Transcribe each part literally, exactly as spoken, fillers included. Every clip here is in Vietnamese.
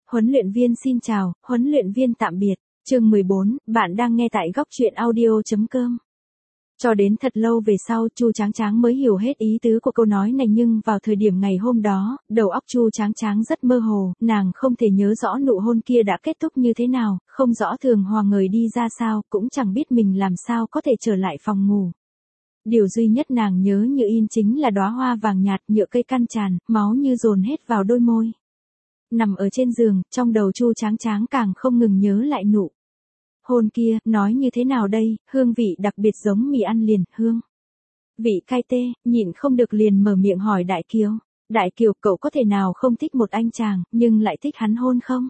Huấn luyện viên xin chào, huấn luyện viên tạm biệt. Chương mười bốn, bạn đang nghe tại góc truyện audio chấm com. Cho đến thật lâu về sau, Chu Tráng Tráng mới hiểu hết ý tứ của câu nói này, nhưng vào thời điểm ngày hôm đó, đầu óc Chu Tráng Tráng rất mơ hồ, nàng không thể nhớ rõ nụ hôn kia đã kết thúc như thế nào, không rõ Thường Hoàng ngời đi ra sao, cũng chẳng biết mình làm sao có thể trở lại phòng ngủ. Điều duy nhất nàng nhớ như in chính là đóa hoa vàng nhạt, nhựa cây căn tràn, máu như dồn hết vào đôi môi. Nằm ở trên giường, trong đầu Chu Tráng Tráng càng không ngừng nhớ lại nụ hôn kia, nói như thế nào đây, hương vị đặc biệt giống mì ăn liền, hương vị cay tê, nhịn không được liền mở miệng hỏi Đại Kiều. Đại Kiều, cậu có thể nào không thích một anh chàng, nhưng lại thích hắn hôn không?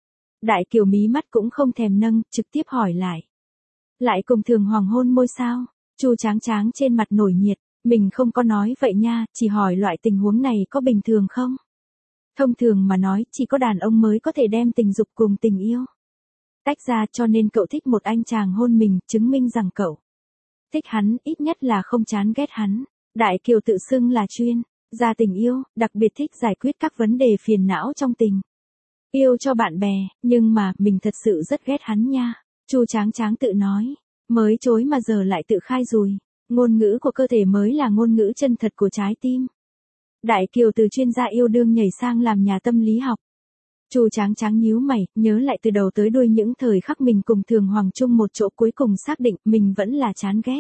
Đại Kiều mí mắt cũng không thèm nâng, trực tiếp hỏi lại. Lại cùng Thường Hoàng hôn môi sao? Chu Tráng Tráng trên mặt nổi nhiệt, mình không có nói vậy nha, chỉ hỏi loại tình huống này có bình thường không? Thông thường mà nói, chỉ có đàn ông mới có thể đem tình dục cùng tình yêu tách ra, cho nên cậu thích một anh chàng hôn mình, chứng minh rằng cậu thích hắn, ít nhất là không chán ghét hắn. Đại Kiều tự xưng là chuyên gia tình yêu, đặc biệt thích giải quyết các vấn đề phiền não trong tình yêu cho bạn bè, nhưng mà, mình thật sự rất ghét hắn nha. Chu Tráng Tráng tự nói, mới chối mà giờ lại tự khai rồi. Ngôn ngữ của cơ thể mới là ngôn ngữ chân thật của trái tim. Đại Kiều từ chuyên gia yêu đương nhảy sang làm nhà tâm lý học. Chu Tráng Tráng nhíu mày, nhớ lại từ đầu tới đuôi những thời khắc mình cùng Thường Hoàng chung một chỗ, cuối cùng xác định mình vẫn là chán ghét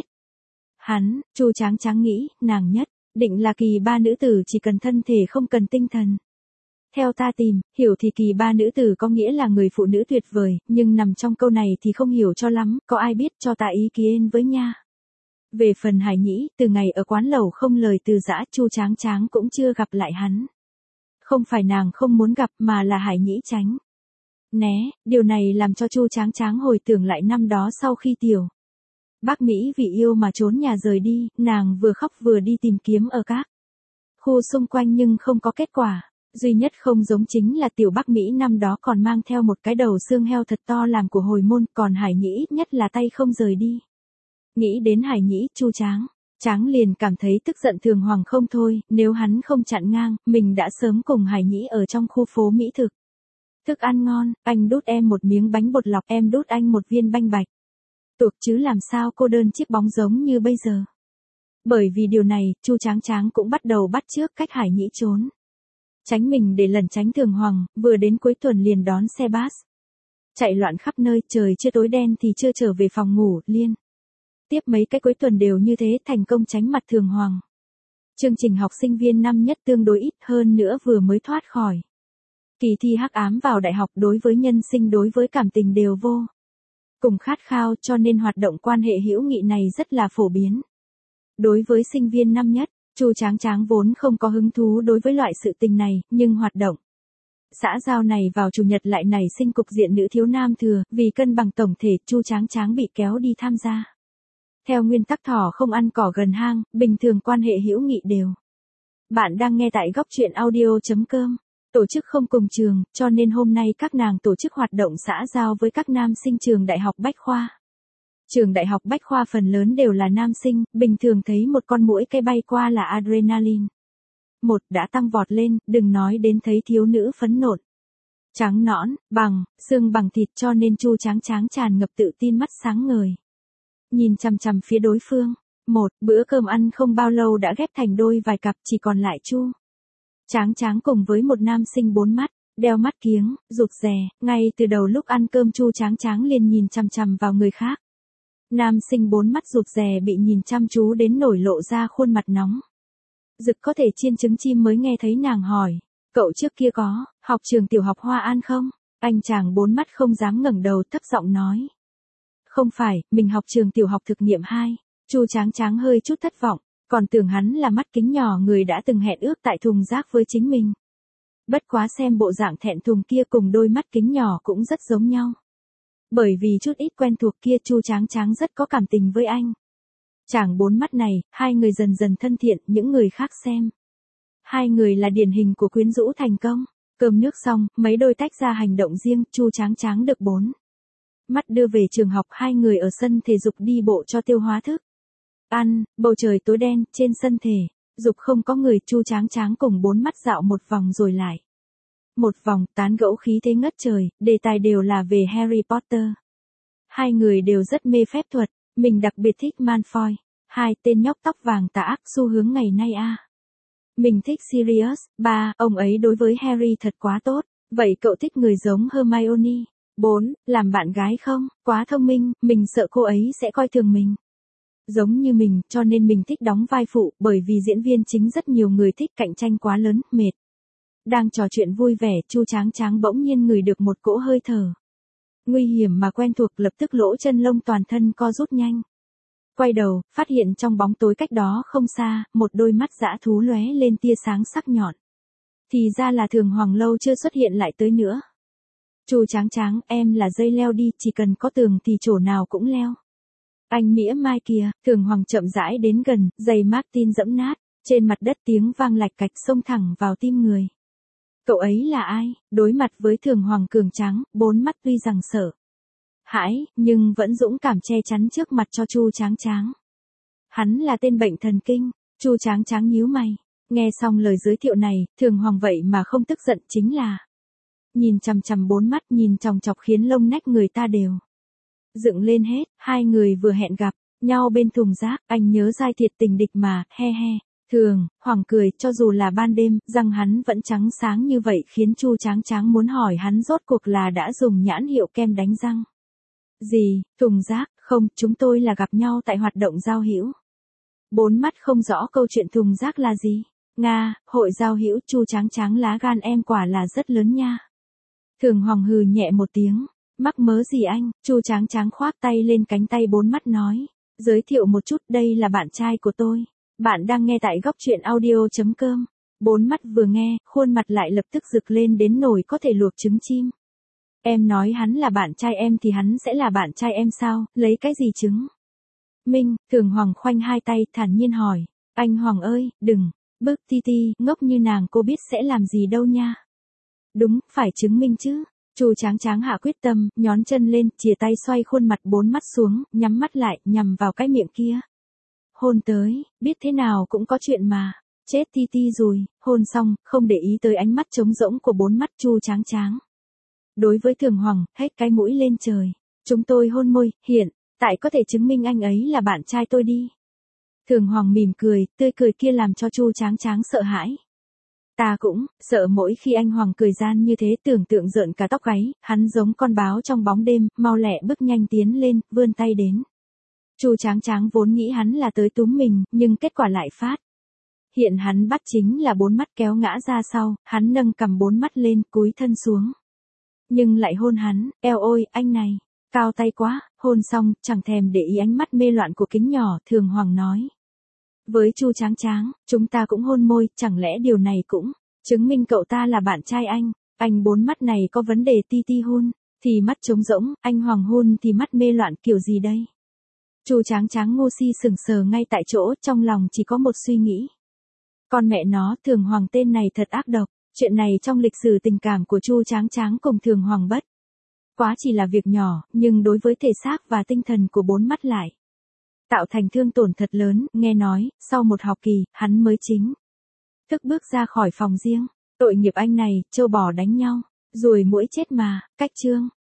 hắn. Chu Tráng Tráng nghĩ, nàng nhất định là kỳ ba nữ tử chỉ cần thân thể không cần tinh thần. Theo ta tìm hiểu thì kỳ ba nữ tử có nghĩa là người phụ nữ tuyệt vời, nhưng nằm trong câu này thì không hiểu cho lắm, có ai biết cho ta ý kiến với nha. Về phần Hải Nhĩ, từ ngày ở quán lẩu không lời từ giã, Chu Tráng Tráng cũng chưa gặp lại hắn. Không phải nàng không muốn gặp mà là Hải Nhĩ tránh né, điều này làm cho Chu Tráng Tráng hồi tưởng lại năm đó sau khi tiểu Bắc Mỹ vì yêu mà trốn nhà rời đi, nàng vừa khóc vừa đi tìm kiếm ở các khu xung quanh nhưng không có kết quả. Duy nhất không giống chính là tiểu Bắc Mỹ năm đó còn mang theo một cái đầu xương heo thật to làm của hồi môn, còn Hải Nhĩ ít nhất là tay không rời đi. Nghĩ đến Hải Nhĩ, Chu Tráng Tráng liền cảm thấy tức giận Thường Hoàng không thôi, nếu hắn không chặn ngang, mình đã sớm cùng Hải Nhĩ ở trong khu phố mỹ thực. Thức ăn ngon, anh đút em một miếng bánh bột lọc, em đút anh một viên banh bạch tuộc, chứ làm sao cô đơn chiếc bóng giống như bây giờ. Bởi vì điều này, Chu Tráng Tráng cũng bắt đầu bắt chước cách Hải Nhĩ trốn tránh mình để lẩn tránh Thường Hoàng, vừa đến cuối tuần liền đón xe bus chạy loạn khắp nơi, trời chưa tối đen thì chưa trở về phòng ngủ, liên tiếp mấy cái cuối tuần đều như thế, thành công tránh mặt Thường Hoàng. Chương trình học sinh viên năm nhất tương đối ít, hơn nữa vừa mới thoát khỏi kỳ thi hắc ám vào đại học, đối với nhân sinh đối với cảm tình đều vô cùng khát khao, cho nên hoạt động quan hệ hữu nghị này rất là phổ biến. Đối với sinh viên năm nhất, Chu Tráng Tráng vốn không có hứng thú đối với loại sự tình này, nhưng hoạt động xã giao này vào chủ nhật lại nảy sinh cục diện nữ thiếu nam thừa, vì cân bằng tổng thể, Chu Tráng Tráng bị kéo đi tham gia. Theo nguyên tắc thỏ không ăn cỏ gần hang, bình thường quan hệ hữu nghị đều. Bạn đang nghe tại góc truyện audio chấm com. Tổ chức không cùng trường, cho nên hôm nay các nàng tổ chức hoạt động xã giao với các nam sinh trường Đại học Bách Khoa. Trường Đại học Bách Khoa phần lớn đều là nam sinh, bình thường thấy một con muỗi cây bay qua là adrenaline một đã tăng vọt lên, đừng nói đến thấy thiếu nữ phấn nộn, trắng nõn, bằng, xương bằng thịt, cho nên Chu Tráng Tráng tràn ngập tự tin, mắt sáng ngời. Nhìn chằm chằm phía đối phương, một bữa cơm ăn không bao lâu đã ghép thành đôi vài cặp, chỉ còn lại Chu Tráng Tráng cùng với một nam sinh bốn mắt, đeo mắt kiếng, rụt rè, ngay từ đầu lúc ăn cơm Chu Tráng Tráng liền nhìn chằm chằm vào người khác. Nam sinh bốn mắt rụt rè bị nhìn chăm chú đến nổi lộ ra khuôn mặt nóng rực có thể chiên trứng chim, mới nghe thấy nàng hỏi, cậu trước kia có học trường tiểu học Hoa An không? Anh chàng bốn mắt không dám ngẩng đầu, thấp giọng nói, không phải, mình học trường tiểu học thực nghiệm hai. Chu Tráng Tráng hơi chút thất vọng, còn tưởng hắn là mắt kính nhỏ người đã từng hẹn ước tại thùng rác với chính mình. Bất quá xem bộ dạng thẹn thùng kia cùng đôi mắt kính nhỏ cũng rất giống nhau. Bởi vì chút ít quen thuộc kia, Chu Tráng Tráng rất có cảm tình với anh chàng bốn mắt này, hai người dần dần thân thiện, những người khác xem hai người là điển hình của quyến rũ thành công. Cơm nước xong, mấy đôi tách ra hành động riêng, Chu Tráng Tráng được bốn mắt đưa về trường học, hai người ở sân thể dục đi bộ cho tiêu hóa thức ăn. Bầu trời tối đen, trên sân thể dục không có người, Chu Tráng Tráng cùng bốn mắt dạo một vòng rồi lại Một vòng tán gẫu khí thế ngất trời, đề tài đều là về Harry Potter. Hai người đều rất mê phép thuật, mình đặc biệt thích Malfoy. Hai tên nhóc tóc vàng tà ác xu hướng ngày nay a. À. Mình thích Sirius, ba, ông ấy đối với Harry thật quá tốt. Vậy cậu thích người giống Hermione? Bốn, làm bạn gái không? Quá thông minh, mình sợ cô ấy sẽ coi thường mình. Giống như mình, cho nên mình thích đóng vai phụ, bởi vì diễn viên chính rất nhiều người thích, cạnh tranh quá lớn, mệt. Đang trò chuyện vui vẻ, Chu Tráng Tráng bỗng nhiên ngửi được một cỗ hơi thở. Nguy hiểm mà quen thuộc, lập tức lỗ chân lông toàn thân co rút nhanh. Quay đầu, phát hiện trong bóng tối cách đó không xa, một đôi mắt dã thú lóe lên tia sáng sắc nhọn. Thì ra là Thường Hoàng lâu chưa xuất hiện lại tới nữa. Chu Tráng Tráng, em là dây leo đi, chỉ cần có tường thì chỗ nào cũng leo. Anh mỉa mai kìa, Thường Hoàng chậm rãi đến gần, giày Martin dẫm nát, trên mặt đất tiếng vang lạch cạch xông thẳng vào tim người. Cậu ấy là ai? Đối mặt với Thường Hoàng cường tráng, bốn mắt tuy rằng sợ hãi, nhưng vẫn dũng cảm che chắn trước mặt cho Chu Tráng Tráng. Hắn là tên bệnh thần kinh. Chu Tráng Tráng nhíu mày. Nghe xong lời giới thiệu này, Thường Hoàng vậy mà không tức giận chính là nhìn chằm chằm bốn mắt, nhìn chòng chọc khiến lông nách người ta đều dựng lên hết. Hai người vừa hẹn gặp nhau bên thùng rác, anh nhớ dai thiệt tình địch mà, he he. Thường Hoàng cười, cho dù là ban đêm, răng hắn vẫn trắng sáng như vậy, khiến Chu Tráng Tráng muốn hỏi hắn rốt cuộc là đã dùng nhãn hiệu kem đánh răng gì. Thùng rác? Không, chúng tôi là gặp nhau tại hoạt động giao hữu. Bốn mắt không rõ câu chuyện thùng rác là gì. Nga, hội giao hữu. Chu Tráng Tráng, lá gan em quả là rất lớn nha. Thường Hoàng hừ nhẹ một tiếng. Mắc mớ gì anh? Chu Tráng Tráng khoác tay lên cánh tay bốn mắt nói. Giới thiệu một chút, đây là bạn trai của tôi. Bạn đang nghe tại góc truyện audio.com. Bốn mắt vừa nghe, khuôn mặt lại lập tức rực lên đến nổi có thể luộc trứng chim. Em nói hắn là bạn trai em thì hắn sẽ là bạn trai em sao, lấy cái gì chứng minh? Thường Hoàng khoanh hai tay, thản nhiên hỏi. Anh Hoàng ơi, đừng bức Ti Ti, ngốc như nàng cô biết sẽ làm gì đâu nha. Đúng, phải chứng minh chứ. Chu Tráng Tráng hạ quyết tâm, nhón chân lên, chìa tay xoay khuôn mặt bốn mắt xuống, nhắm mắt lại, nhằm vào cái miệng kia. Hôn tới, biết thế nào cũng có chuyện mà. Chết Ti Ti rồi. Hôn xong, không để ý tới ánh mắt trống rỗng của bốn mắt Chu Tráng Tráng. Đối với Thường Hoàng, hết cái mũi lên trời. Chúng tôi hôn môi, hiện tại có thể chứng minh anh ấy là bạn trai tôi đi. Thường Hoàng mỉm cười, tươi cười kia làm cho Chu Tráng Tráng sợ hãi. Ta cũng sợ mỗi khi anh Hoàng cười gian như thế, tưởng tượng rợn cả tóc gáy. Hắn giống con báo trong bóng đêm, mau lẹ bước nhanh tiến lên, vươn tay đến. Chu Tráng Tráng vốn nghĩ hắn là tới túm mình, nhưng kết quả lại phát hiện hắn bắt chính là bốn mắt kéo ngã ra sau. Hắn nâng cầm bốn mắt lên, cúi thân xuống. Nhưng lại hôn hắn. Eo ôi, anh này cao tay quá. Hôn xong, chẳng thèm để ý ánh mắt mê loạn của kính nhỏ, Thường Hoàng nói với Chu Tráng Tráng, chúng ta cũng hôn môi, chẳng lẽ điều này cũng chứng minh cậu ta là bạn trai anh? Anh bốn mắt này có vấn đề. Ti Ti hôn thì mắt trống rỗng, anh Hoàng hôn thì mắt mê loạn, kiểu gì đây? Chu Tráng Tráng ngu si sững sờ ngay tại chỗ, trong lòng chỉ có một suy nghĩ. Con mẹ nó, Thường Hoàng tên này thật ác độc. Chuyện này trong lịch sử tình cảm của Chu Tráng Tráng cùng Thường Hoàng bất quá chỉ là việc nhỏ, nhưng đối với thể xác và tinh thần của bốn mắt lại tạo thành thương tổn thật lớn. Nghe nói, sau một học kỳ, hắn mới chính thức bước ra khỏi phòng riêng. Tội nghiệp anh này, trâu bò đánh nhau, ruồi muỗi chết mà. Cách chương